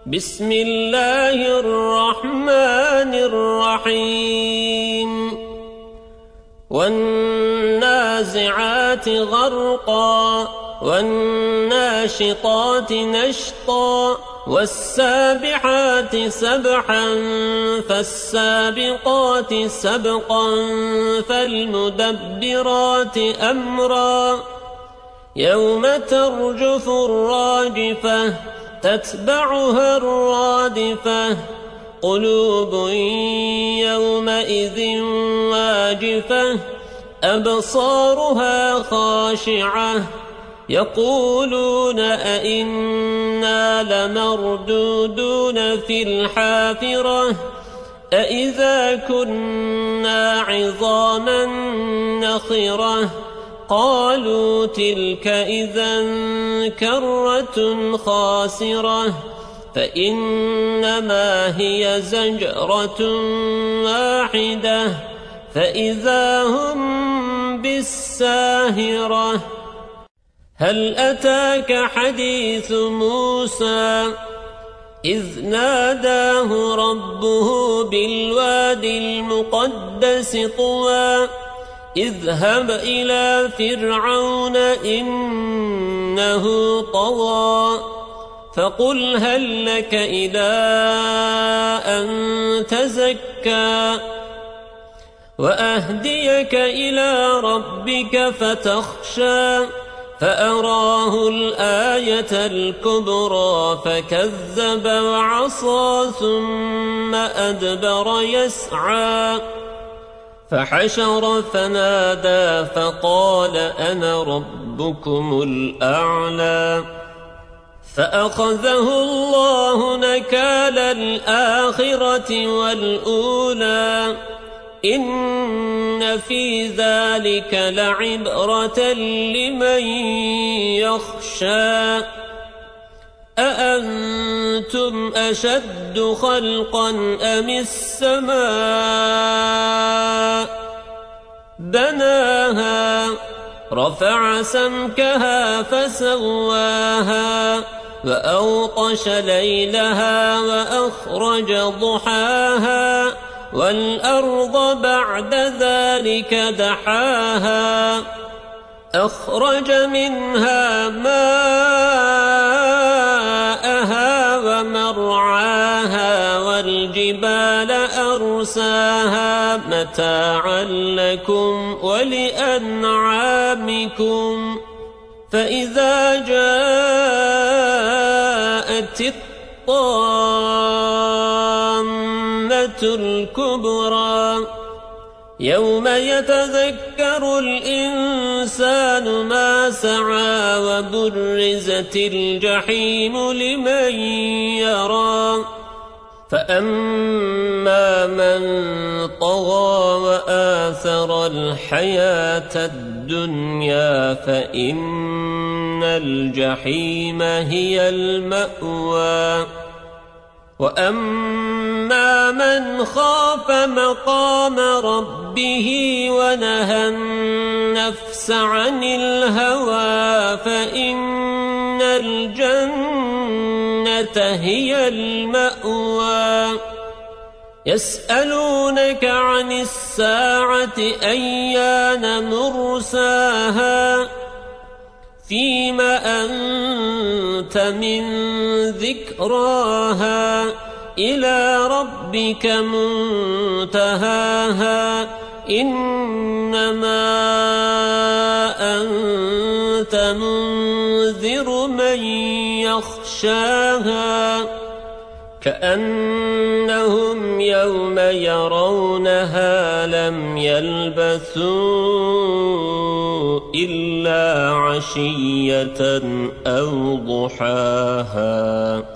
بسم الله الرحمن الرحيم والنازعات غرقا والناشطات نشطا والسابحات سبحا فالسابقات سبقا فالمدبرات أمرا يوم ترجف الراجفة تتبعها الرادفة قلوب يومئذ واجفة أبصارها خاشعة يقولون أئنا لمردودون في الحافرة أئذا كنا عظاما نخرة قالوا تلك إذا كرة خاسرة فإنما هي زجرة واحدة فإذا هم بالساهرة هل أتاك حديث موسى إذ ناداه ربه بالوادي المقدس طوى اذهب إلى فرعون إنه طغى فقل هل لك إلى أن تزكى وأهديك إلى ربك فتخشى فأراه الآية الكبرى فكذب وعصى ثم أدبر يسعى فحشر فنادى فقال أنا ربكم الأعلى فأخذه الله نكال الآخرة والأولى إن في ذلك لعبرة لمن يخشى أأنتم أشد خلقا أم السماء بناها رفع سمكها فسواها وأوطش ليلها وأخرج ضحاها والأرض بعد ذلك دحاها أخرج منها ماءها ومرعاها والجبال أرساها متاعا لكم ولأنعامكم فإذا جاءت الطامة الكبرى يوم يتذكر الإنسان ما سعى وبرزت الجحيم لمن يرى فأما من طغى وآثر الحياة الدنيا فإن الجحيم هي المأوى وأما من خاف مقام ربه ونهى النفس عن الهوى فإن الجنة هي المأوى يسألونك عن الساعة أيان مرساها فيم أنت من ذكراها إلى ربك منتهاها إنما أنت منذر من يخشاها كأنهم يوم يرونها لم يلبثوا إلا عشية أو ضحاها